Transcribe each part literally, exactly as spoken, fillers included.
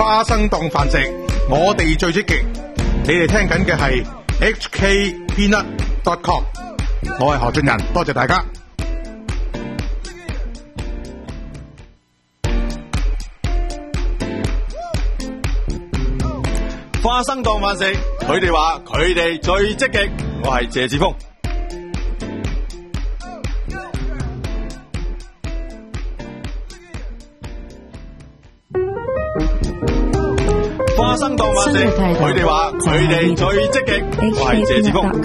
花生檔飯食，我哋最積極。你哋聽緊嘅係 H K Peanut dot com， 我係何俊仁，多謝大家。 花生檔飯食，佢哋話佢哋最積極，我係謝志峰。花生檔飯食，佢哋話佢哋最積極，我係謝志峰。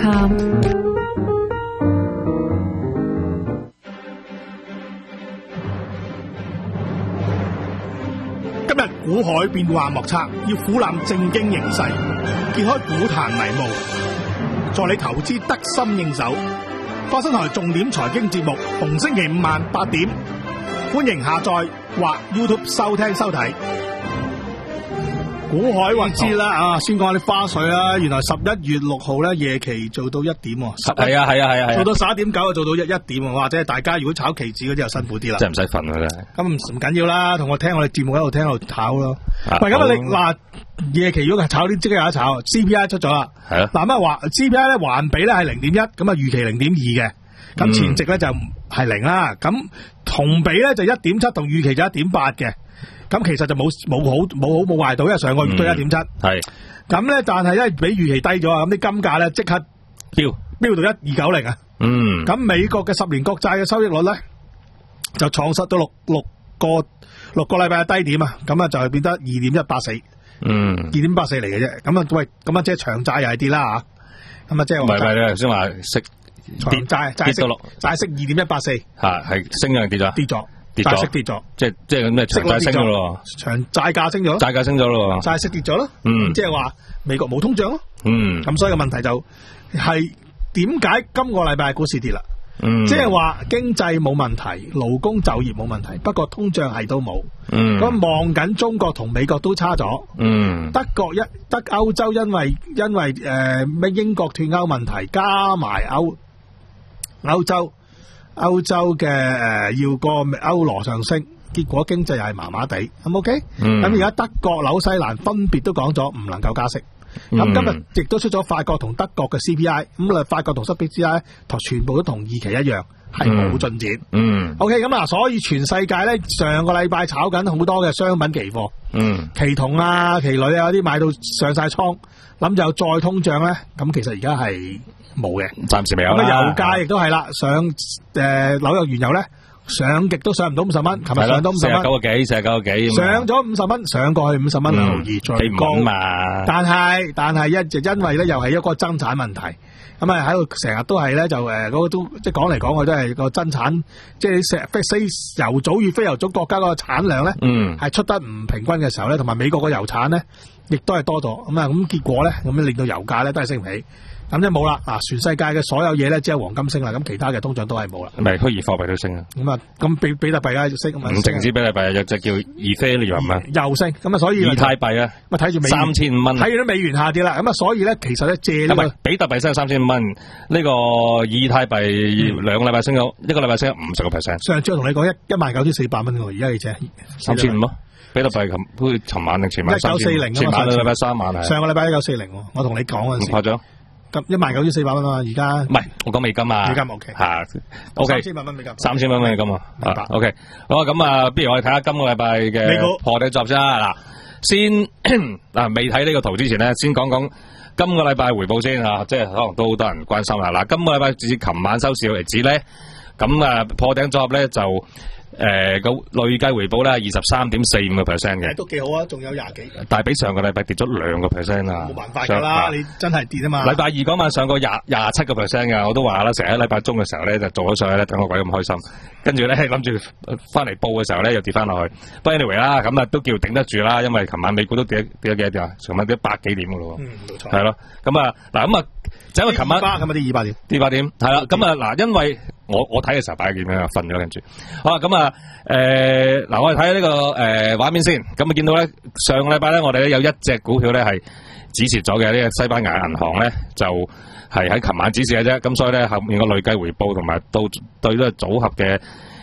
今日股海變幻莫測，要俯覽正經形勢，揭開股壇迷霧，助你投資得心應手。花生台重點財經節目，逢星期五晚八點，歡迎下載或 YouTube 收聽收睇。股海或知啦啊，先講下啲花絮啦。原來十一月六號咧夜期做到一點喎， 係啊係啊係啊， 做到十一點九啊，做到一一點喎，或者大家如果炒期指嗰啲又辛苦啲啦， 真係唔使瞓啊真係。咁唔唔緊要啦，同我聽我哋節目喺度聽喺度炒咯。 啊、 喂，咁啊你嗱夜期如果係炒啲即刻有得炒 ，C P I 出咗啦， 係啊。 嗱咁啊話 C P I 咧環比咧係零點一，咁啊預期零點二嘅，咁前值咧就係零啦，咁同比咧就一點七，同預期就一點八嘅。咁其實就冇冇好冇好冇壞到，因為上個月都一點七，係咁咧，但係因為比預期低咗啊，咁啲金價咧即刻飆飆到一二九零啊，嗯，咁美國嘅十年國債嘅收益率咧就創失到六六個六個禮拜嘅低點啊，咁啊就係變得二點一八四，嗯，二點八四嚟嘅啫，咁啊喂，咁啊即係長債又係跌啦吓，咁啊即係唔係唔係你頭先話息跌債債息落債息二點一八四，吓係升定跌咗？跌咗。債息跌咗，即係即係咁咩？長債升咗咯，長債價升咗，債價升咗咯，債息跌咗咯，嗯，即係話美國冇通脹咯，嗯，咁所以個問題就係點解今個禮拜股市跌啦？嗯，即係話經濟冇問題，勞工就業冇問題，不過通脹係都冇，嗯，咁望緊中國同美國都差咗，嗯，德國一德歐洲因為因為誒咩、呃、英國脫歐問題加埋歐歐洲。歐洲嘅誒、呃、要個歐羅上升，結果經濟又係麻麻地，咁 OK？咁而家德國、紐西蘭分別都講咗唔能夠加息，咁、嗯、今日亦都出咗法國同德國嘅 C P I， 咁啊法國同 C P I 同全部都同預期一樣，係冇進展。嗯 OK， 咁啊，所以全世界咧上個禮拜炒緊好多嘅商品期貨，嗯，期銅啊、期鋁啊嗰啲買到上晒倉，諗就再通脹咧，咁其實而家係。冇嘅，暫時未有啦。咁啊，油價亦都係啦，上誒紐約原油咧上極都上唔到五十蚊，琴日上到五十蚊，四十九個幾，四十九個幾，上咗五十蚊，上過去五十蚊兩毫二，最高嘛。但係但係一就因為咧又係一個增產問題，咁啊喺度成日都係咧就誒嗰個都即係講嚟講去都係個增產，即係石非油組與非油組國家嗰個產量咧，嗯，係出得唔平均嘅時候咧，同埋美國個油產咧亦都係多咗，咁啊咁結果咧咁令到油價咧都係升唔起。咁即係冇啦，嗱，全世界嘅所有嘢咧，只係黃金升啦，咁其他嘅通脹都係冇啦。咪虛擬貨幣都升啊？咁啊，咁比比特幣啊升，唔淨止比特幣，有隻叫 Ethereum 啊，又升，咁啊，所以以太幣啊，咁啊睇住美三千五蚊，睇住啲美元下跌啦，咁啊，所以咧，其實咧借呢個比特幣升咗三千五蚊，呢個以太幣兩個禮拜升咗，一個禮拜升咗五十個 percent。上次我同你講一一萬九千四百蚊喎，而家你借三千五咯。比特幣琴好似尋晚定前晚一九四零，前晚禮拜三晚係上個禮拜一九四零，我同你講嗰陣時。唔誇張。咁一萬九千四百蚊啊！而家唔係我講美金啊，美金 OK 吓 ，OK 三千萬蚊美金，三千蚊美金啊，明白 OK。好啊，咁啊，不如我哋睇下今個禮拜嘅破底作先啦。嗱，先嗱未睇呢個圖之前咧，先講講今個禮拜回報先啊，即係可能都好多人關心啦。嗱，今個禮拜至琴晚收市為止咧，咁啊破頂組合咧就。誒，個累計回報咧二十三點四五個 percent 嘅，都幾好啊，仲有廿幾，但係比上個禮拜跌咗兩個 percent 啊，冇辦法噶啦，你真係跌啊嘛。禮拜二嗰晚上過廿廿七個 percent 嘅，我都話啦，成日喺禮拜中嘅時候咧就做咗上去咧，等個鬼咁開心，跟住咧諗住翻嚟報嘅時候咧又跌翻落去，不過 anyway 啦，咁啊都叫頂得住啦，因為琴晚美股都跌跌咗幾多點啊，琴晚跌咗百幾點噶咯，嗯，冇錯，係咯，咁啊嗱咁啊。就因為琴晚咁啊啲二百點，二百點係啦，咁啊嗱，因為我我睇嘅時候擺幾點啊，瞓咗跟住，好啦，咁啊誒嗱，我哋睇下呢個誒畫面先，咁啊見到咧上個禮拜咧，我哋咧有一隻股票咧係止蝕咗嘅，呢個西班牙銀行咧就係喺琴晚止蝕嘅啫，咁所以咧後面個累計回報同埋到對呢個組合嘅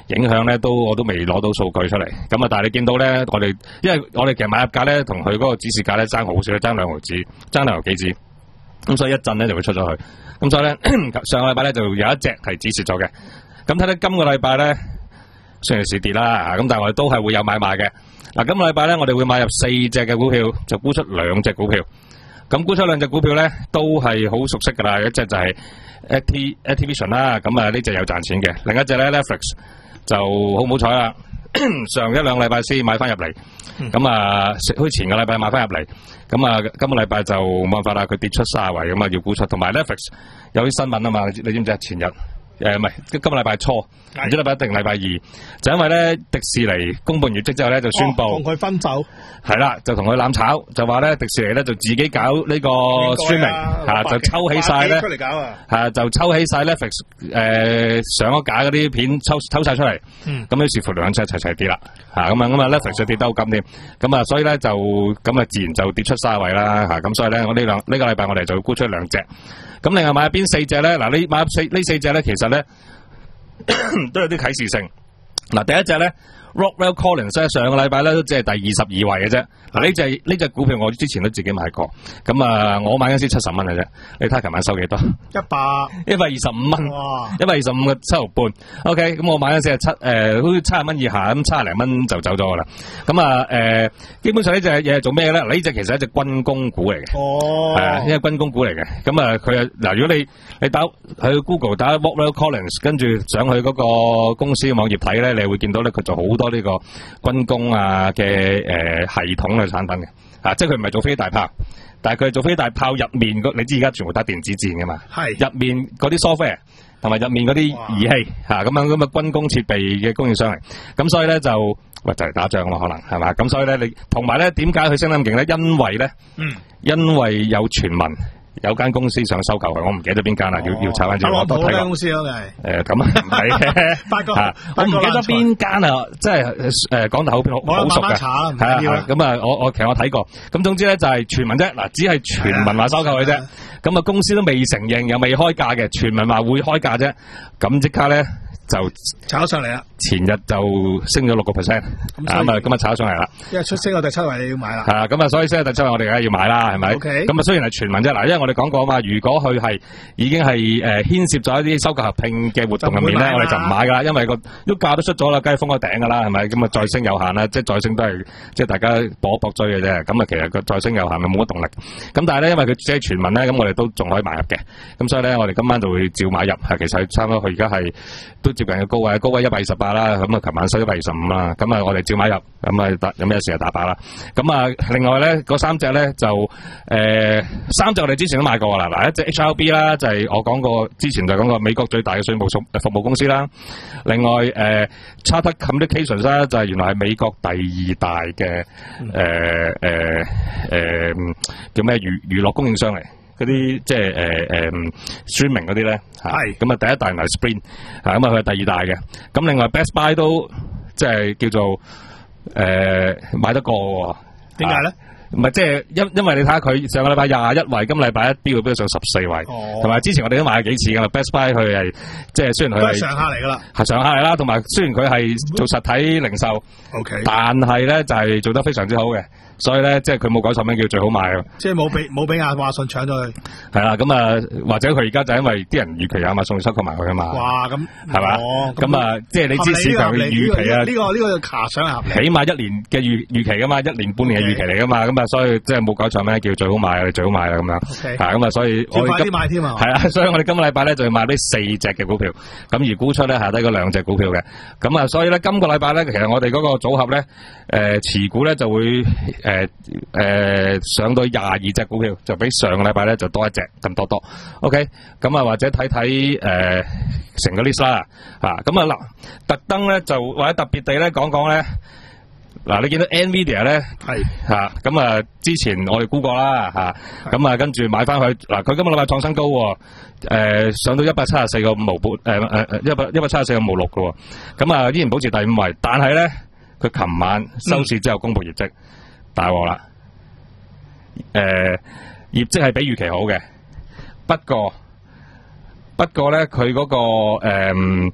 影響咧，都我都未攞到數據出嚟。咁啊，但係你見到咧，我哋因為我哋其實買入價咧，同佢嗰個指示價咧爭好少，爭兩毫子，爭兩毫幾子。咁所以一陣咧就會出咗去。咁所以咧上個禮拜咧就有一隻係止蝕咗嘅。咁睇睇今個禮拜咧，雖然係跌啦，咁但係我哋都係會有買賣嘅。嗱，今個禮拜咧我哋會買入四隻嘅股票，就沽出兩隻股票。咁沽出兩隻股票咧都係好熟悉噶啦，一隻就係 Activision 啦，咁啊呢隻有賺錢嘅，另一隻咧 Netflix 就好唔好彩啦，上一兩禮拜先買翻入嚟，咁啊好似前個禮拜買翻入嚟，咁啊今個禮拜就冇辦法啦，佢跌出卅圍，咁啊要沽出，同埋 Netflix 有啲新聞啊嘛，你知唔知啊？前日誒唔係今個禮拜初，唔知禮拜一定禮拜二，就因為咧迪士尼公佈完業績之後咧就宣布同佢分手， 係啦，就同佢攬炒，就話咧迪士尼咧就自己搞呢個 streaming 嚇，就抽起晒咧，係就抽起晒 Netflix 誒上咗架嗰啲片抽抽曬出嚟，咁於是乎兩隻齊齊跌啦嚇，咁啊咁啊 Netflix 就跌得好緊添，咁啊所以咧就咁啊自然就跌出卅位啦嚇，咁所以咧我呢兩呢個禮拜我哋就沽出兩隻。咁另外買入邊四隻咧？嗱，你買入四呢四隻咧，其實咧都有啲啟示性。嗱，第一隻咧 Rockwell Collins 咧，上個禮拜咧都只係第二十二位嘅啫。嗱，呢隻呢隻股票我之前都自己買過，咁啊我買嗰時七十蚊嘅啫。你睇下琴晚收幾多？一百一百二十五蚊，一百二十五個七毫半。OK，咁我買嗰時係七誒，好似七十蚊以下，咁七十零蚊就走咗噶啦。咁啊誒，基本上呢隻嘢係做咩咧？嗱，呢隻其實係一隻軍工股嚟嘅，係啊，因為軍工股嚟嘅。咁啊，佢啊嗱，如果你你打去 Google 打 Rockwell Collins，跟住上去嗰個公司嘅網頁睇咧，你會見到咧佢做好多呢個軍工啊嘅誒系統嘅產品嘅，啊，即係佢唔係做飛大炮，但係佢係做飛大炮入面嗰，你知而家全部打電子戰噶嘛，係入面嗰啲 software 同埋入面嗰啲儀器嚇咁樣咁嘅軍工設備嘅供應商嚟，咁所以咧就喂就嚟打仗咯，可能係嘛，咁所以咧你同埋咧點解佢升得咁勁咧？因為咧，嗯，因為有傳聞。有間公司想收購佢，我唔記得邊間啦，要要查翻住。我都睇過公司咯，係誒咁啊，唔係嘅，發覺我唔記得邊間啊，即係誒講得好好好熟嘅，係啊，咁啊，我我其實我睇過，咁總之咧就係傳聞啫，嗱，只係傳聞話收購佢啫，咁啊公司都未承認又未開價嘅，傳聞話會開價啫，咁即刻咧。就炒上嚟啦！前日就升咗六個 percent， 咁啊今日炒上嚟啦。因為出升到第七位你要買啦。係啊，咁啊所以升到第七位我哋梗係要買啦，係咪？ OK。咁啊雖然係傳聞啫，嗱，因為我哋講過啊嘛，如果佢係已經係誒牽涉咗一啲收購合併嘅活動入面咧，我哋就唔買噶啦，因為個都價都出咗啦，梗係封個頂噶啦，係咪？咁啊再升有限啦，即係再升都係即係大家搏一搏追嘅啫。咁啊其實個再升有限咪冇乜動力。咁但係咧，因為佢只係傳聞咧，咁我哋都仲可以買入嘅。咁所以咧，我哋今晚就會照買入。係其實差唔多，佢而家係都接近嘅高位，高位一百二十八啦。咁啊，琴晚收一百二十五啦。咁啊，我哋照買入。咁啊，打有咩事就打靶啦。咁啊，另外咧，嗰三隻咧就誒、呃、三隻我哋之前都買過啦。嗱，一隻 H R B 啦，就係我講過之前就講過美國最大嘅稅務服務公司啦。另外誒、呃、Chartered Communications 啦，就係原來係美國第二大嘅誒誒誒叫咩娛娛樂供應商嚟。嗰啲即係誒誒 streaming 嗰啲咧，係咁啊第一大係 Sprint， 啊咁啊佢係第二大嘅，咁另外 Best Buy 都即係叫做誒、呃、買得過喎，點解咧？唔係即係因因為你睇下佢上個禮拜廿一位，今個禮拜一飆飆上十四位，同埋、哦、之前我哋都買咗幾次噶啦。Best Buy 佢係即係雖然佢係常客嚟噶啦，係常客嚟啦，同埋雖然佢係做實體零售 ，OK，但係咧就係、是、做得非常之好嘅。所以咧，即係佢冇改錯名叫最好賣啊！即係冇俾冇俾亞馬遜搶咗佢。係啦，咁啊，或者佢而家就因為啲人預期亞馬遜收購埋佢啊嘛。哇，咁係嘛？咁啊，即係你知市場嘅預期啊？呢、這個呢、這個卡上合理。起碼一年嘅預預期噶嘛，一年半年嘅預期嚟噶嘛，咁啊，所以即係冇改錯名叫最好賣啊，最好賣啦咁樣。係咁啊，所以我快啲買添啊！係啊，所以我哋今個禮拜咧就要買呢四隻嘅股票，咁而沽出咧下低嗰兩隻股票嘅。咁啊，所以咧今個禮拜咧，其實我哋嗰個組合咧，誒、呃、持股咧就會誒。誒、呃，上到廿二隻股票，就比上個禮拜咧就多一隻咁多多。OK， 咁啊或者睇睇誒成個 list 啦，吓咁啊嗱，特登咧就或者特別地咧講講咧，嗱你見到 Nvidia 咧係吓，咁啊之前我哋估過啦吓，咁啊跟住買翻去，嗱佢今個禮拜創新高，誒、呃、上到一百七十四個五毫半，誒誒誒一百一百七十四個五毫六嘅，咁啊依然保持第五位，但係咧佢琴晚收市之後公布業績。嗯大鑊啦！誒、呃，業績係比預期好嘅，不過不過咧，佢嗰、那個誒、呃、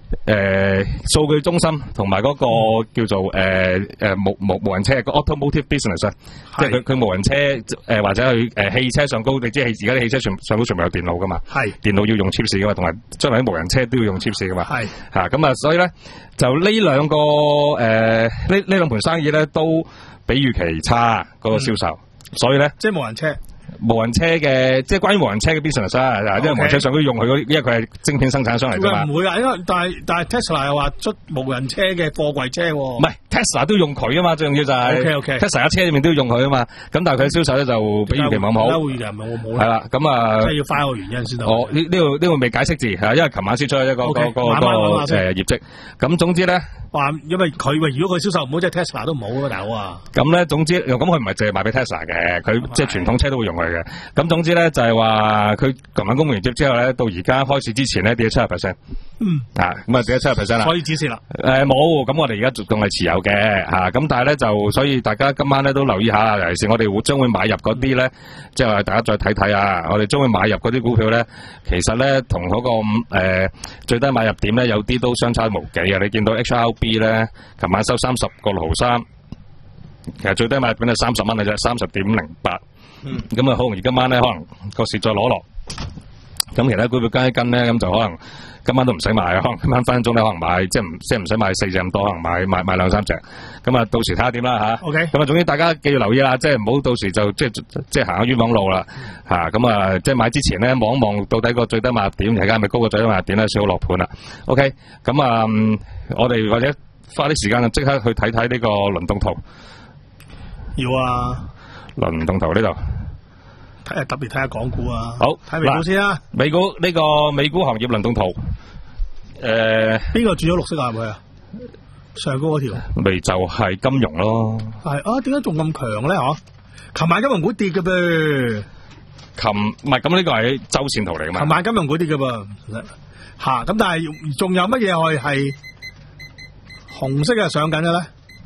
誒數據中心同埋嗰個叫做誒誒無無無人車個 automotive business 啊，即係佢佢無人車誒或者佢誒汽車上高，你知係而家啲汽車全上高全部有電腦噶嘛，係電腦要用 chip 噶嘛，同埋將來啲無人車都要用 chip 噶嘛，係嚇咁啊，所以咧就呢兩個誒呢呢兩盤生意咧都比預期差嗰個銷售，所以咧即係無人車。 無人車嘅，即係關於無人車嘅 business 啊，因為無人車上都用佢嗰，因為佢係晶片生產商嚟㗎嘛。 唔會啊，因為但係但係 Tesla 又話出無人車嘅貨櫃車喎。 唔係 Tesla 都用佢啊嘛，最重要就係 OK OK Tesla 架車裏面都要用佢啊嘛。咁但係佢嘅銷售咧就比預期冇咁好。 優預期冇咁好。 係啦，咁啊， 即係要花個原因先得。 哦，呢呢度呢度未解釋字係，因為琴晚先出咗一個個個個誒業績。咁總之咧， 話因為佢喂，如果佢銷售唔好，即係 Tesla 都唔好啊，大佬啊。 咁咧總之，咁佢唔係淨係賣俾 Tesla 嘅，佢即係傳統車都會用佢嘅。咁總之咧就係話佢琴晚公布完業績之後咧，到而家開市之前咧跌咗七十 percent。嗯。啊，咁啊跌咗七十 percent 啦。 可以止蝕啦。誒冇，咁我哋而家仲係持有嘅嚇，咁但係咧就所以大家今晚咧都留意下，尤其是我哋會將會買入嗰啲咧，即係話大家再睇睇啊，我哋將會買入嗰啲股票咧，其實咧同嗰個誒最低買入點咧有啲都相差無幾啊！你見到 H R B 咧，琴晚收三十個六毫三，其實最低買入點係三十蚊嘅啫，三十點零八。嗯。咁啊，好容易今晚咧可能個市再攞落，咁其他股票跟一跟咧，咁就可能。今晚都唔使買啊，可能今晚分分鐘咧可能買，即係唔即係唔使買四隻咁多，可能買買買兩三隻。咁啊，到時睇下點啦吓。OK。咁啊，總之大家記住留意啦，即係唔好到時就即係即係行下冤枉路啦吓。咁啊，即係買之前咧望一望到底個最低買入點，而家係咪高過最低買入點咧，先好落盤啦。OK。咁啊，我哋或者花啲時間就即刻去睇睇呢個輪動圖。 要啊。輪動圖呢度。 睇下特別睇下港股啊， 好睇美股先啊。 美股呢個美股行業輪動圖，誒， 邊個轉咗綠色啊？係咪啊？上高嗰條， 咪就係金融咯。 係啊，點解仲咁強咧？嗬，琴晚金融股跌嘅噃。 琴唔係咁呢個係周線圖嚟噶嘛？ 琴晚金融股跌嘅噃，吓咁，但係仲有乜嘢係係紅色嘅上緊嘅咧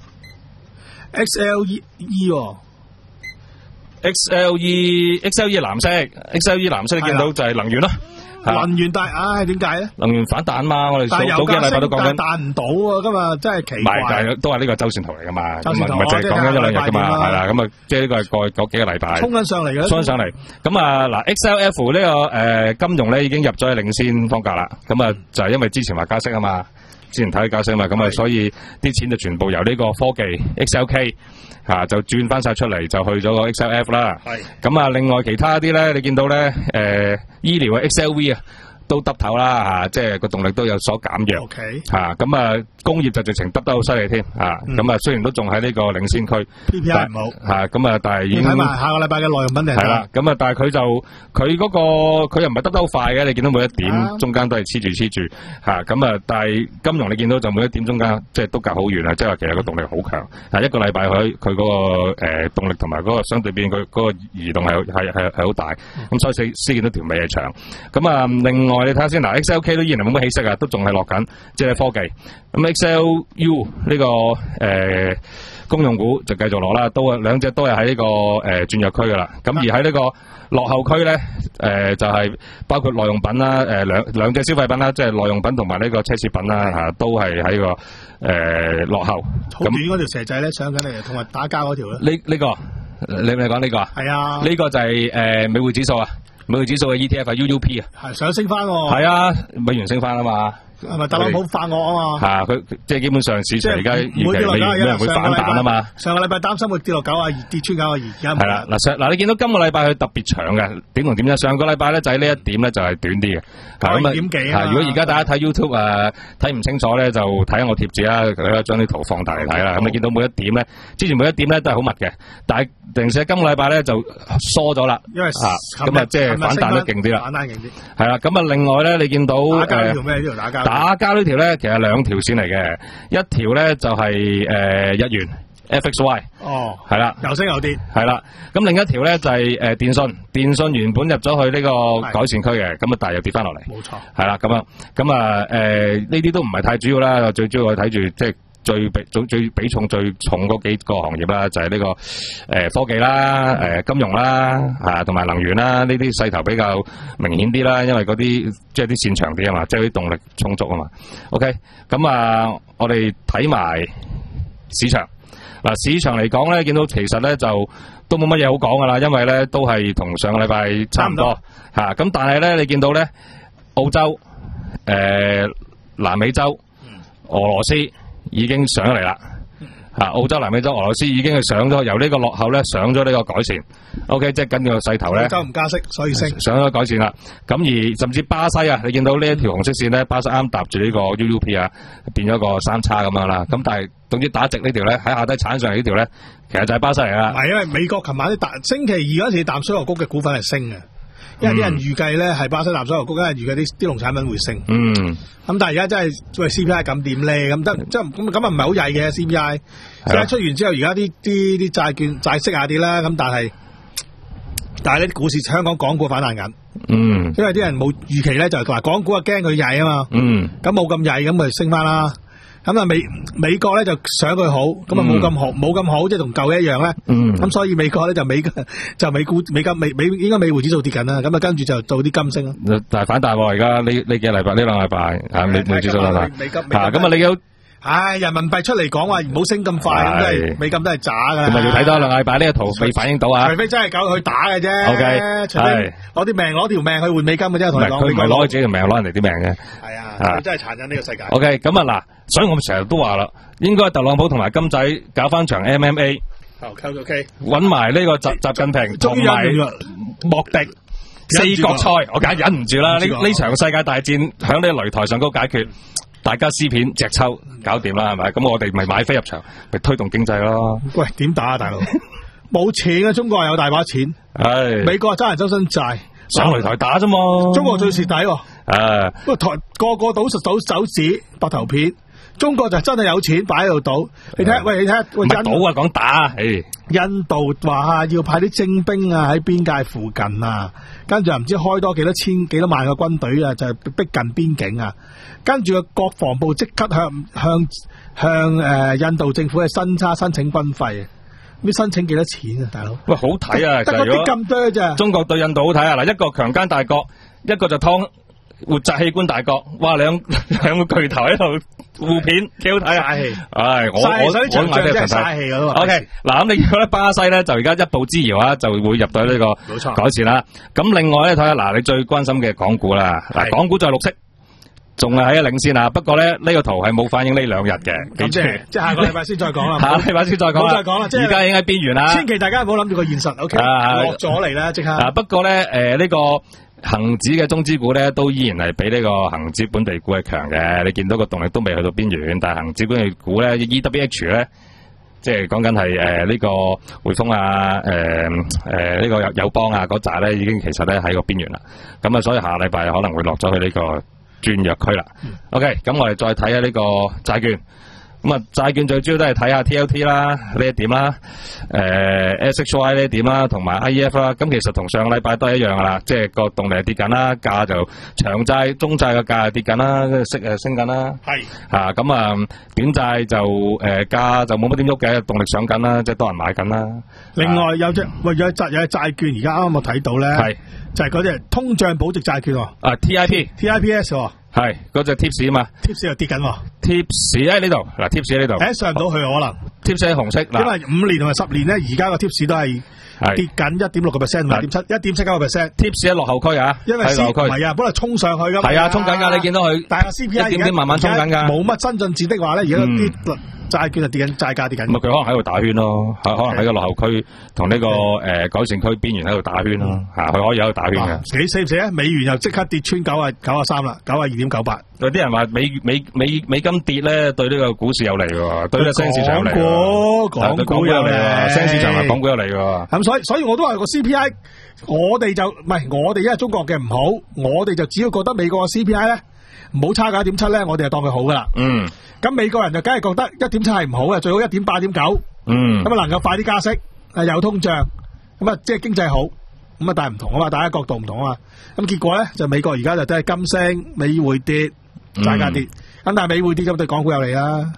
？X L E E。 X L E X L E 藍色 ，X L E 藍色你見到就係能源咯。 能源但唉，點解咧？ 能源反彈嘛，我哋早早幾個禮拜都講緊。 彈唔到啊，今日真係奇怪。 唔係，但係都係呢個周線圖嚟噶嘛，唔係唔係淨係講緊一兩日噶嘛，係啦，咁啊，即係呢個係過去嗰幾個禮拜。 衝緊上嚟嘅。衝緊上嚟， 咁啊嗱 ，X L F 呢個誒金融咧已經入咗去領先方格啦，咁啊就係因為之前話加息啊嘛。之前睇加息嘛，咁啊，所以啲錢就全部由呢個科技 X L K 嚇、啊、就轉翻晒出嚟，就去咗個 X L F 啦。係。咁啊，另外其他啲咧，你見到咧，誒、呃、醫療嘅 X L V 啊。都耷頭啦嚇，即係個動力都有所減弱。 OK 嚇，咁啊工業就直情耷得好犀利添嚇，咁啊雖然都仲喺呢個領先區 ，P P I 唔好嚇，咁啊但係已經睇埋下個禮拜嘅內容品定係啦，咁啊但係佢就佢嗰個佢又唔係耷得好快嘅，你見到每一點中間都係黐住黐住嚇，咁啊但係金融你見到就每一點中間即係都隔好遠啊，即係話其實個動力好強，啊一個禮拜佢佢嗰個誒動力同埋嗰個相對變佢嗰個移動係係係係好大，咁所以先先見到條尾係長，咁啊另外。你睇下先，嗱 ，X L K 都依然係冇乜起色啊，都仲係落緊，即係科技。咁 X L U 呢、這個誒、呃、公用股就繼續落啦，都係兩隻都係喺呢個誒轉弱區噶啦。咁而喺呢個落後區咧，誒、呃、就係、是、包括耐用品啦，誒、呃、兩兩隻消費品啦，即係耐用品同埋呢個奢侈品啦，嚇、啊、都係喺個誒、呃、落後。 好短嗰條蛇仔咧，上緊嚟，同埋打交嗰條咧。 呢呢、這個你咪講呢個？係啊，呢個就係、是、誒、呃、美匯指數啊。美匯指數嘅 E T F 係 U U P 啊， 係想升翻喎。 係啊，美元升翻啊嘛。 係咪特朗普發惡啊嘛？ 嚇，佢即係基本上市場而家預期未冇人會反彈啊嘛。 上個禮拜擔心會跌落九啊二，跌穿九啊二，而家係啦。嗱上嗱你見到今個禮拜佢特別長嘅點同點啫？上個禮拜咧就係呢一點咧就係短啲嘅。 九點幾啊？ 如果而家大家睇 YouTube 啊睇唔清楚咧，就睇下我貼紙啦，大家將啲圖放大嚟睇啦。咁你見到每一點咧，之前每一點咧都係好密嘅，但係零舍今個禮拜咧就疏咗啦。因為咁啊，即係反彈得勁啲啦。反彈勁啲。係啦，咁啊另外咧，你見到打交呢條咩？呢條打交。 打交呢條咧。其實兩條線嚟嘅，一條咧就係、是、誒、呃、日元 F X Y， 哦，係啦， 又升又跌， 係啦。咁另一條咧就係、是、誒、呃、電信，電信原本入咗去呢個改善區嘅，咁啊但係又跌翻落嚟，冇錯，係啦，咁啊，咁啊誒呢啲都唔係太主要啦，最主要我睇住即係最比最最比重最重嗰幾個行業啦，就係呢個誒科技啦、誒金融啦啊，同埋能源啦，呢啲勢頭比較明顯啲啦，因為嗰啲即係啲線長啲啊嘛，即係啲動力充足啊嘛。OK， 咁啊，我哋睇埋市場嗱，市場嚟講咧，見到其實咧就都冇乜嘢好講噶啦，因為咧都係同上個禮拜差唔多嚇。咁但係咧，你見到咧澳洲、誒南美洲、俄羅斯已經上咗嚟啦。吓，澳洲、南美洲、俄羅斯已經係上咗，由呢個落後咧上咗呢個改善。O、okay, K， 即係跟住個勢頭咧， 澳洲唔加息，所以升上咗改善啦。咁而甚至巴西啊，你見到呢一條紅色線咧，巴西啱搭住呢個 U U P 啊，變咗個三叉咁樣啦。咁但係總之打直呢條咧，喺下低鏟上嚟呢條咧，其實就係巴西嚟啦。係因為美國琴晚啲淡星期二嗰時淡水河谷嘅股份係升嘅。因為啲人預計咧係巴西淡水河谷，因為預計啲啲農產品會升。嗯。咁但係而家真係喂 C P I 咁點咧？咁得即係咁咁啊唔係好曳嘅 C P I。C P I 出完之後，而家啲啲啲債券債息下跌啦。咁但係但係呢啲股市香港港股反彈緊。嗯。因為啲人冇預期咧，就係話港股啊驚佢曳啊嘛。嗯。咁冇咁曳，咁咪升翻啦。咁啊美美國咧就想佢好，咁啊冇咁好，冇咁好，即係同舊一樣咧。嗯。咁所以美國咧就美就美股美金美美應該美匯指數跌緊啦，咁啊跟住就做啲金升咯。但係反彈喎，而家呢呢幾個禮拜呢兩個禮拜啊美美指數啦，美金啊咁啊你有唉人民幣出嚟講話唔好升咁快，咁都係美金都係渣㗎。咁咪要睇多兩個禮拜呢個圖未反映到啊？除非真係搞佢打嘅啫。O K， 除非攞啲命攞條命去換美金嘅啫，同你講。佢唔係攞自己條命，攞人哋啲命嘅。係啊。啊！真係殘忍呢個世界。O K， 咁啊嗱，所以我成日都話啦，應該特朗普同埋金仔搞翻場 M M A， 好 O K， 揾埋呢個習習近平同埋莫迪四國賽，我梗係忍唔住啦！呢呢場世界大戰響呢個擂台上高解決，大家撕片隻抽搞掂啦，係咪？咁我哋咪買飛入場，咪推動經濟咯。喂，點打啊，大佬？冇錢啊！中國有大把錢，係美國爭人周身債。上擂台打啫嘛，中國最蝕底喎。誒，不過台個個賭實賭手指白頭片，中國就真係有錢擺喺度賭。你睇，喂，你睇，唔係賭啊，講打。印度話要派啲精兵啊喺邊界附近啊，跟住又唔知開多幾多千幾多萬個軍隊啊，就係逼近邊境啊。跟住個國防部即刻向向向誒印度政府嘅新差申請軍費。咁申請幾多錢啊，大佬？喂，好睇啊！得嗰啲咁多咋？中國對印度好睇啊！嗱，一個強姦大國，一個就劏活摘器官大國，哇！兩兩個巨頭喺度互片，幾好睇啊！嘥氣！唉，我我我買啲神睇。O K， 嗱咁你覺得巴西咧就而家一步之遙啊，就會入到呢個改善啦。咁另外咧睇下嗱，你最關心嘅港股啦，嗱，港股就係綠色。仲係喺領先啊！不過咧呢、這個圖係冇反映呢兩日嘅，咁即係即係下個禮拜先再講啦。下個禮拜先再講啦，再講啦。即係而家已經喺邊緣啦。千祈大家唔好諗住個現實 ，O K， 落咗嚟啦，即刻。啊，不過咧誒呢、呃這個恒指嘅中資股咧都依然係比呢個恒指本地股係強嘅。你見到個動力都未去到邊緣，但係恒指本地股咧 E W H 咧，即係講緊係誒呢個匯豐啊，誒誒呢個友友邦啊嗰扎咧已經其實咧喺個邊緣啦。咁啊，所以下個禮拜可能會落咗去呢、這個。轉弱區啦 ，OK， 咁我哋再睇下呢個債券，咁啊債券最主要都係睇下 T L T 啦呢一點啦，誒 S H Y 呢一點啦，同埋 I E F 啦，咁其實同上個禮拜都係一樣噶啦，即係個動力係跌緊啦，價就長債、中債嘅價係跌緊啦，息誒升緊啦，係吓咁啊短債就誒價就冇乜點喐嘅，動力上緊啦，即係多人買緊啦。另外有隻喂有債有債券，而家啱啱我睇到咧。係。就係嗰隻通脹保值債券喎，啊 T I P T I P S 喎，係嗰隻 tips 啊嘛 ，tips 又跌緊喎 ，tips 喺呢度，嗱 tips 喺呢度，誒上唔到去可能 ，tips 係紅色，因為五年同埋十年咧，而家個 tips 都係跌緊一點六個 percent 同埋一點七一點七九個 percent，tips 喺落後區啊，因為落後區，唔係啊，本來衝上去噶嘛，係啊，衝緊噶，你見到佢，但係 C P I 一點點慢慢衝緊噶，冇乜新進展的話咧，而家啲債券就跌緊，債價跌緊。咁啊，佢可能喺度打圈咯，可能喺個落後區同呢個誒改善區邊緣喺度打圈咯，吓佢可以喺度打圈嘅。幾死唔死啊？美元又即刻跌穿九啊九啊三啦，九啊二點九八。有啲人話美美美美金跌咧，對呢個股市有利喎，對個新市場有利。港股港股有利，新市場係港股有利嘅。咁所以所以我都話個 C P I， 我哋就唔係我哋因為中國嘅唔好，我哋就只要覺得美國嘅 C P I 咧唔好差過一點七咧，我哋就當佢好噶啦。嗯。咁美國人就梗係覺得一點七係唔好嘅，最好一點八、一點九。嗯。咁啊，能夠快啲加息，啊有通脹，咁啊即係經濟好，咁啊但係唔同啊嘛，大家角度唔同啊嘛。咁結果咧就美國而家就真係金升，美匯跌，債價跌。咁、嗯、但係美匯跌咁對港股有利啦。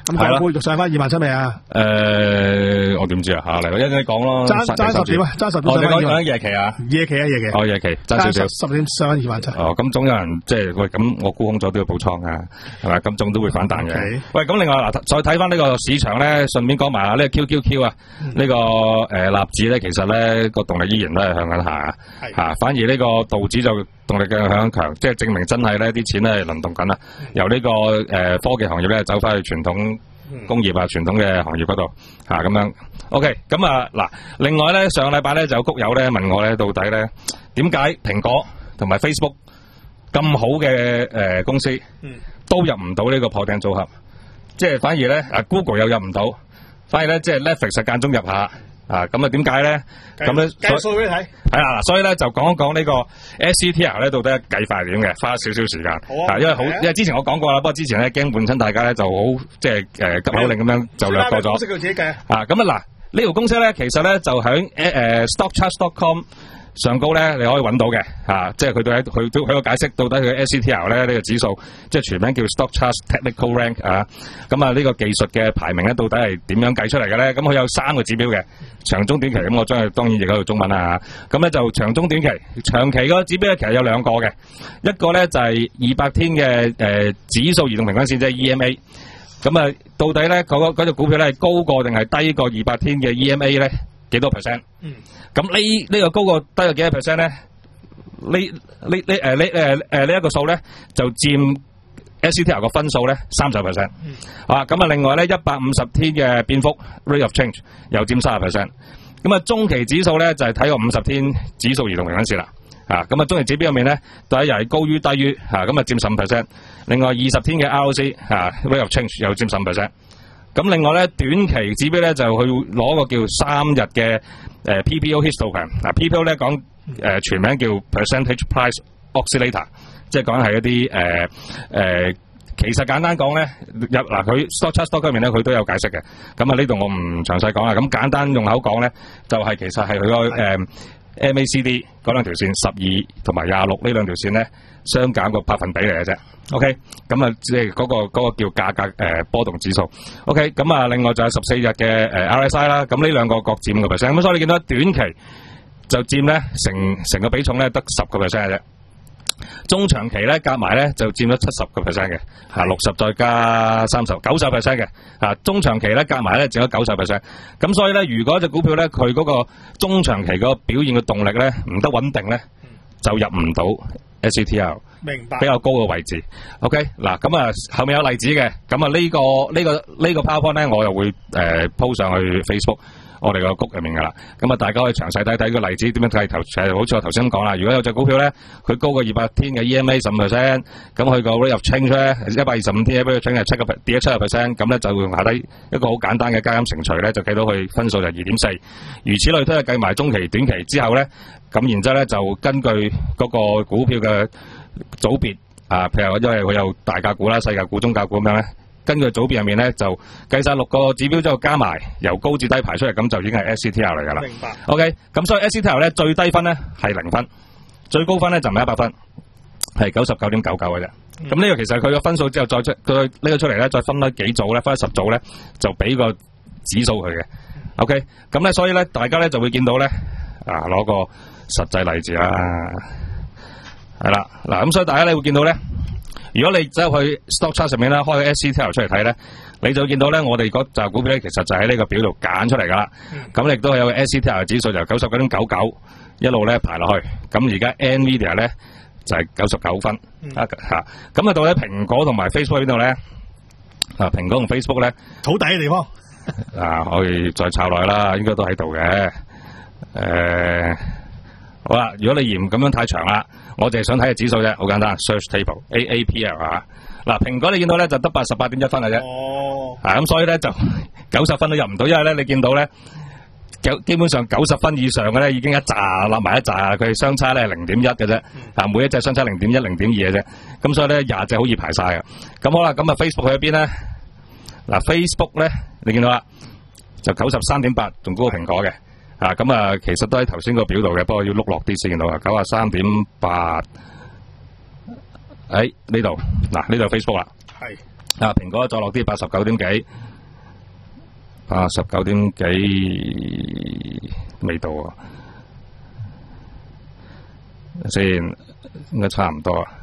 咁港股上翻二萬七未啊？ 誒，我點知啊？吓嚟，我一陣講咯。 爭爭十點啊！爭十點。 我哋講講夜期啊， 夜期啊，夜期。 哦，夜期爭少少。 十點上翻二萬七。 哦，咁總有人即係喂，咁我沽空咗都要補倉噶，係咪？咁總都會反彈嘅。喂，咁另外嗱，再睇翻呢個市場咧，順便講埋啊，呢個 Q Q Q 啊，呢個誒納指咧，其實咧個動力依然都係向緊下吓，反而呢個道指就動力嘅向強，即係證明真係咧啲錢咧輪動緊啦，由呢個誒科技行業咧走翻去傳統工業啊，傳統嘅行業嗰度吓咁樣。OK， 咁啊嗱，另外咧上個禮拜咧就有谷友咧問我咧，到底咧點解蘋果同埋 Facebook 咁好嘅誒公司都入唔到呢個破頂組合，即係反而咧啊 Google 又入唔到，反而咧即係 Netflix 間中入下。啊，咁啊，點解咧？咁咧， 計數俾你睇。 係啊，所以咧就講一講呢個 S C T R 咧到底計法係點嘅，花少少時間。 好啊。 因為好，因為之前我講過啦，不過之前咧驚換親大家咧就好，即係誒急口令咁樣就略過咗。 公式佢自己計啊。 啊，咁啊嗱，呢條公式咧其實咧就喺誒 stockcharts dot com 上高咧，你可以揾到嘅，啊，即係佢對佢都佢個解釋到底佢 S C T R 咧呢個指數，即係全名叫 Stock Charts Technical Rank 啊，咁啊呢個技術嘅排名咧到底係點樣計出嚟嘅咧？咁佢有三個指標嘅，長中短期，咁我將佢當然譯喺度中文啦嚇。咁咧就長中短期，長期嗰個指標咧其實有兩個嘅，一個咧就係二百天嘅誒指數移動平均線，即係 E M A。咁啊，到底咧嗰嗰隻股票咧係高過定係低過二百天嘅 E M A 咧？幾多 percent？嗯，咁呢呢個高過低過幾多 percent 咧？呢呢呢誒呢誒誒呢一個數咧就佔 S C T R 個分數咧三十 percent。嗯，啊咁啊，另外咧一百五十天嘅變幅 rate of change 又佔三十 percent。咁啊，中期指數咧就係睇個五十天指數移動平均線啦。啊，咁啊，中期指標入面咧，第一又係高於低於嚇，咁啊佔十五 percent。另外二十天嘅 R O C 嚇 rate of change 又佔十五 percent。咁另外咧，短期指標咧就去攞個叫三日嘅誒 P P O histogram。嗱 P P O 咧講誒全名叫 percentage price oscillator， 即係講係一啲誒誒，其實簡單講咧，入嗱佢 stock chart stock 嗰面咧佢都有解釋嘅。咁啊呢度我唔詳細講啦。咁簡單用口講咧，就係、是、其實係佢個誒 M A C D 嗰兩條線十二同埋廿六呢兩條線咧相減個百分比嚟嘅啫。OK， 咁啊，即係嗰個嗰個叫價格誒波動指數。OK， 咁啊，另外就係十四日嘅誒 R S I 啦。咁呢兩個各佔五個 percent。咁所以你見到短期就佔咧成成個比重咧得十個 percent 嘅啫。中長期咧夾埋咧就佔咗七十個 percent 嘅，嚇六十再加三十，九十 percent 嘅。嚇中長期咧夾埋咧佔咗九十 percent。咁所以咧，如果隻股票咧佢嗰個中長期嗰個表現嘅動力咧唔得穩定咧，就入唔到 S C T R。 明白， 比較高嘅位置 ，OK 嗱，咁啊後面有例子嘅，咁啊呢個呢、這個呢、這個 PowerPoint 咧，我又會誒 po 上去 Facebook 我哋個谷入面噶啦，咁啊大家可以詳細睇睇個例子點樣睇頭，誒好似我頭先咁講啦，如果有隻股票咧，佢高過二百天嘅 E M A 十五 percent， 咁佢個 rate of change 咧一百二十五天 rate of change 係七個跌咗七個 percent， 咁咧就用下低一個好簡單嘅加減乘除咧，就計到佢分數就二點四，如此類推，計埋中期、短期之後咧，咁然之後咧就根據嗰個股票嘅組別啊，譬如因為佢有大價股啦、細價股、中價股咁樣咧，根據組別入面咧就計晒六個指標之後加埋，由高至低排出嚟，咁就已經係 S C T R 嚟噶啦。 明白。OK， 咁所以 S C T R 咧最低分咧係零分，最高分咧就唔係一百分，係九十九點九九嘅啫。咁呢、嗯、個其實佢個分數之後再出佢呢個出嚟咧，再分開幾組咧，分咗十組咧，就俾個指數佢嘅。OK， 咁咧所以咧大家咧就會見到咧啊攞個實際例子啦。係啦，嗱咁所以大家你會見到咧，如果你走去 stock chart 上面咧，開個 S C T R 出嚟睇咧，你就會見到咧，我哋嗰隻股票咧，其實就喺呢個表度揀出嚟噶啦。咁亦都係有個 S C T R 指數由九十九點九九一路咧排落去。咁而家 Nvidia 咧就係九十九分啊吓。咁啊到底蘋果同埋 Facebook 邊度咧？啊蘋果同 Facebook 咧， 土底嘅地方啊，可以再抄落去啦，應該都喺度嘅。誒。好啦，如果你嫌咁樣太長啦，我淨係想睇個指數啫，好簡單 ，search table A A P L 啊，嗱，蘋果你見到咧就得八十八點一分嘅啫，哦，啊咁所以咧就九十分都入唔到，因為咧你見到咧，基本上九十分以上嘅咧已經一紮立埋一紮，佢哋相差咧零點一嘅啫，啊每一隻相差零點一、零點二嘅啫，咁所以咧廿隻好易排晒嘅，咁好啦，咁啊 Facebook 去咗邊咧？嗱 Facebook 咧你見到啦，就九十三點八，仲高過蘋果嘅。啊，咁啊，其實都喺頭先個表度嘅，不過要碌落啲先見到啊，九啊三點八，喺呢度，嗱呢度 Facebook 啦，係啊，蘋果再落啲八十九點幾，八十九點幾未到啊，先應該差唔多啊。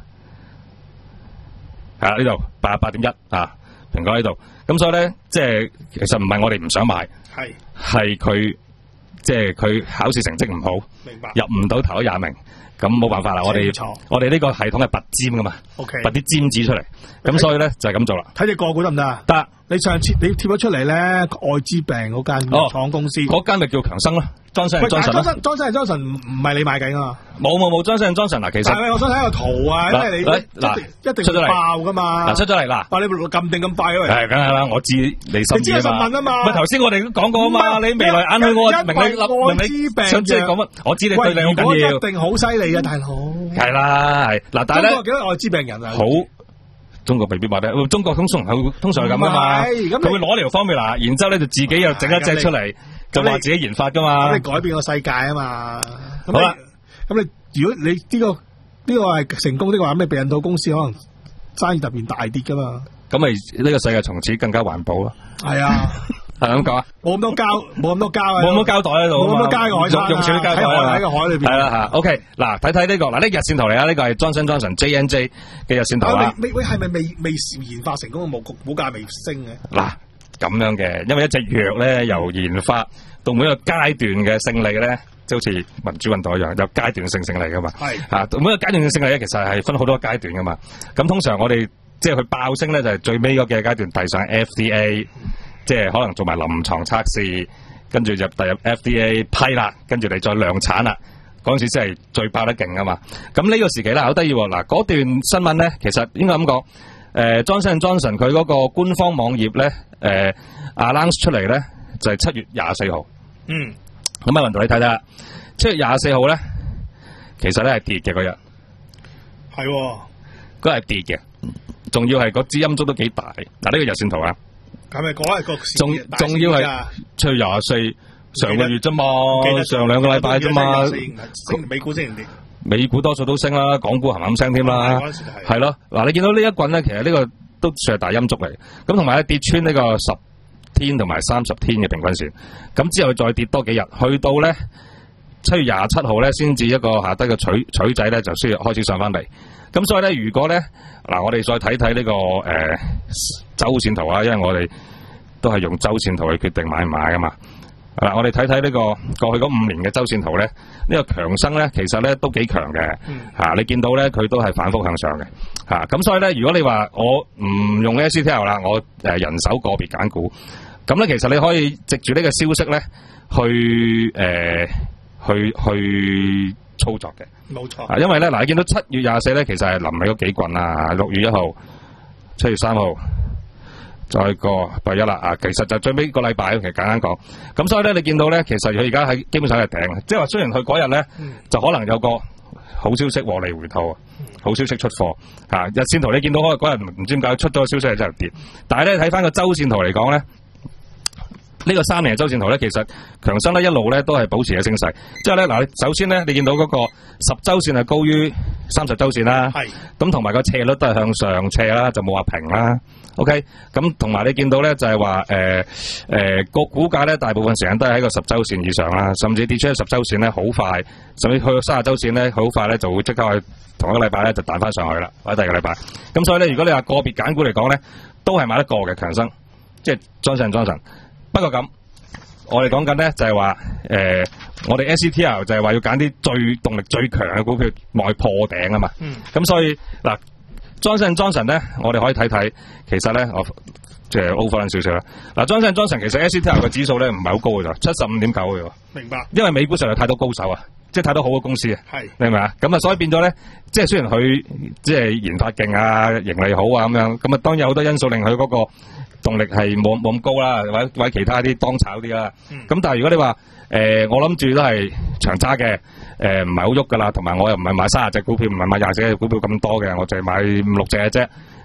係啊，呢度八十八點一啊，蘋果呢度。咁所以咧，即係其實唔係我哋唔想買， 係係佢即係佢考試成績唔好， 明白入唔到頭一廿名。咁冇辦法啦，我哋我哋呢個系統係拔尖噶嘛， ，OK， 拔啲尖子出嚟，咁所以咧就係咁做啦。 睇隻個股得唔得啊？ 得， 你上次你貼咗出嚟咧，愛滋病嗰間廠公司， 嗰間咪叫強生咯，莊生莊臣咯。 莊生莊臣唔唔係你買緊啊嘛？ 冇冇冇，莊生莊臣嗱，其實但係我想睇個圖啊，因為你嗱一定出咗嚟爆噶嘛。 嗱出咗嚟啦， 哇！你咁定咁快啊？ 係梗係啦，我知你心你知我問啊嘛。 咪頭先我哋都講過啊嘛，你未來眼去我明你諗明你想知講乜？我知你對你好緊要。 一定好犀利嘅大佬。 係啦，係嗱，但係咧， 中國幾多愛滋病人啊？ 好，中國未必話得，中國通常係通常係咁噶嘛，佢會攞條方面嗱，然之後咧就自己又整一隻出嚟，就話自己研發噶嘛， 你改變個世界啊嘛。 好啦， 咁你如果你呢個呢個係成功的話，咩避孕套公司可能生意突然大跌噶嘛？ 咁咪呢個世界從此更加環保咯。 係啊。 係咁講啊， 冇咁多膠，冇咁多膠啊， 冇咁多膠袋喺度，冇咁多膠海用用少啲膠袋喺個海裏邊。 係啦吓 ，OK，嗱睇睇呢個，嗱呢日線圖嚟啊，呢個係 Johnson Johnson J N J 嘅日線圖啦。 未未係咪未未研發成功嘅冇股價未升嘅？ 嗱咁樣嘅，因為一隻藥咧由研發到每一個階段嘅勝利咧，即係好似民主運動一樣，有階段性勝利噶嘛。係吓，每一個階段性勝利咧，其實係分好多階段噶嘛。咁通常我哋即係佢爆升咧，就係最尾嗰幾個階段遞上 F D A。即係可能做埋臨床測試，跟住入遞入 F D A 批啦，跟住你再量產啦，嗰陣時先係最爆得勁噶嘛。咁呢個時期咧好得意喎，嗱嗰段新聞咧，其實應該咁講，誒 Johnson Johnson 佢嗰個官方網頁咧，誒 announce 出嚟咧就係七月廿四號。嗯，咁啊，雲導你睇睇啦，七月廿四號咧，其實咧係跌嘅嗰日， 係喎， 嗰日跌嘅，仲要係個支陰燭都幾大。嗱呢個日線圖啊。 係咪嗰日個仲仲要係七月廿四上個月啫嘛，上兩個禮拜啫嘛， 升美股升唔跌， 美股多數都升啦，港股冚冚聲添啦，係咯。嗱，你見到呢一棍咧，其實呢個都算係大陰燭嚟，咁同埋咧跌穿呢個十天同埋三十天嘅平均線，咁之後再跌多幾日，去到咧七月廿七號咧先至一個下低嘅取取仔咧就需要開始上翻嚟。咁所以咧，如果咧嗱，我哋再睇睇呢個誒、呃、周線圖啊，因為我哋都係用周線圖去決定買唔買噶嘛。嗱，我哋睇睇呢個過去嗰五年嘅周線圖咧，呢、這個強生咧其實咧都幾強嘅嚇。你見到咧佢都係反覆向上嘅嚇。咁、啊、所以咧，如果你話我唔用 S C T L 啦，我誒人手個別揀股，咁咧其實你可以藉住呢個消息咧去誒、呃、去去操作嘅。 冇錯， 啊，因為咧嗱，你見到七月廿四咧，其實係臨尾嗰幾棍啊，六月一號、七月三號，再過八一啦啊，其實就最尾個禮拜，其實簡單講，咁所以咧，你見到咧，其實佢而家喺基本上係頂，即係話雖然佢嗰日咧就可能有個好消息獲利回吐，好消息出貨啊，日線圖你見到可能嗰日唔知點解出咗個消息係真係跌，但係咧睇翻個周線圖嚟講咧。呢個三年嘅周線圖咧，其實強生咧一路咧都係保持嘅升勢。之後咧嗱，首先咧你見到嗰個十週線係高於三十週線啦，係咁同埋個斜率都係向上斜啦，就冇話平啦。OK，咁同埋你見到咧就係話誒誒個股價咧大部分時間都係喺個十週線以上啦，甚至跌出去十週線咧好快，甚至去到三十週線咧好快咧就會即刻去同一個禮拜咧就彈翻上去啦，或者第二個禮拜。咁所以咧，如果你話個別揀股嚟講咧，都係買得過嘅強生，即係莊臣莊臣。不過咁，我哋講緊咧就係話，誒、呃，我哋 S C T L 就係話要揀啲最動力最強嘅股票，外破頂啊嘛。嗯。咁所以嗱，Johnson Johnson 咧，我哋可以睇睇，其實咧，我即係 over 少少啦。嗱，Johnson Johnson 其實 S C T L 嘅指數咧唔係好高嘅咋，七十五點九嘅。明白。因為美股上有太多高手啊，即係太多好嘅公司啊。係。你明唔明啊？咁啊，所以變咗咧，即係雖然佢即係研發勁啊、盈利好啊咁樣，咁啊當然有好多因素令佢嗰、嗰個。動力係冇冇咁高啦，或者或者其他啲當炒啲啦。咁、嗯、但係如果你話誒、呃，我諗住都係長揸嘅，誒唔係好喐噶啦，同埋我又唔係買三十隻股票，唔係買廿隻股票咁多嘅，我就係買五六隻嘅啫。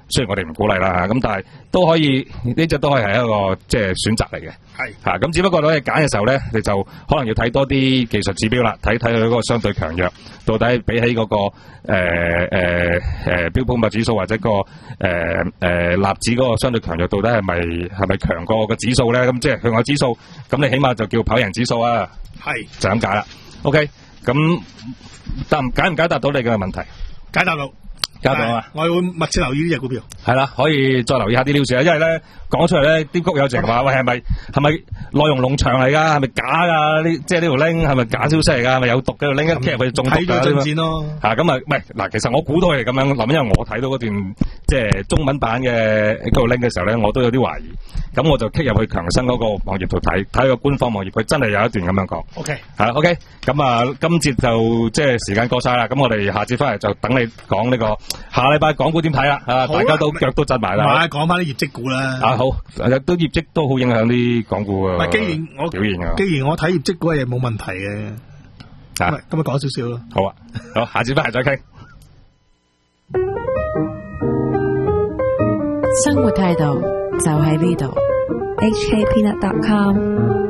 雖然我哋唔鼓勵啦，咁但係都可以呢隻都可以係一個即係選擇嚟嘅。 係嚇，咁只不過咧揀嘅時候咧，你就可能要睇多啲技術指標啦，睇睇佢嗰個相對強弱，到底比起嗰、那個誒誒誒標普五百指數或者個誒誒納指嗰個相對強弱，到底係咪係咪強過個指數咧？咁即係向外指數，咁你起碼就叫跑贏指數啊。 係就咁解啦。OK，咁答唔解唔解答到你嘅問題？ 解答到。 解答到啊！ 我會密切留意呢隻股票。 係啦，可以再留意下啲料事啊，因為咧講出嚟咧，啲谷友成日話喂係咪係咪內容農場嚟㗎？係咪假㗎？呢即係呢條 link 係咪假消息嚟㗎？係咪有毒嘅條 link 一 click 入去中毒㗎？ 睇咗進展咯。 嚇咁啊，唔係嗱，其實我估到係咁樣諗，因為我睇到嗰段即係中文版嘅嗰個 link 嘅時候咧，我都有啲懷疑。咁我就 click 入去強生嗰個網頁度睇，睇個官方網頁，佢真係有一段咁樣講。 OK， 係啦 ，OK，咁啊，今節就即係時間過晒啦，咁我哋下節翻嚟就等你講呢個下禮拜港股點睇啦，啊，大家都腳都震埋啦。 唔係講翻啲業績股啦。 啊好，都業績都好影響啲港股嘅。 唔係，既然我表現啊， 既然我睇業績股係冇問題嘅，咁咪咁咪講少少咯。 好啊，好，下次翻嚟再傾。 生活態度就喺呢度。H K Peanut dot com